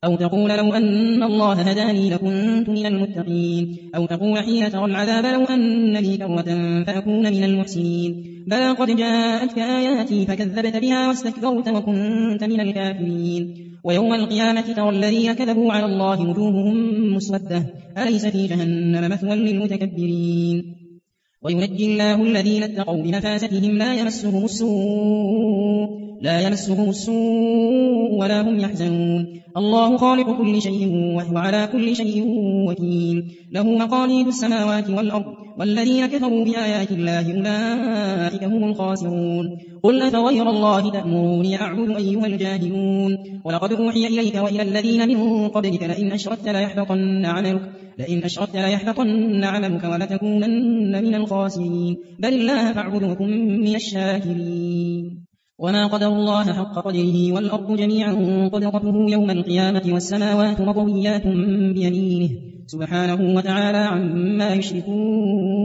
أو تقول لو أن الله هداني لكنت من المتقين أو تقول حين ترى العذاب لو أن لي كرة فأكون من المحسنين بلى قد جاءتك آياتي فكذبت بها واستكبرت وكنت من الكافرين ويوم القيامة ترى الذين كذبوا على الله وجوههم مسودة أليس في جهنم مثوى للمتكبرين وينجي الله الذين اتقوا بمفازتهم لا يمسهم السوء ولا هم يحزنون الله خالق كل شيء وهو على كل شيء وكيل له مقاليد السماوات والأرض والذين كفروا بآيات الله أولئك هم الخاسرون قل أفغير الله تأمروني أعبد أيها الجاهلون ولقد أوحي إليك وإلى الذين من قبلك لئن أشركت ليحبطن عملك ولتكونن من الخاسرين بل الله فاعبد وكن من الشاكرين وما قدر الله حق قدره والأرض جميعا قدرته يوم القيامة والسماوات مطويات بيمينه سبحانه وتعالى عما يشركون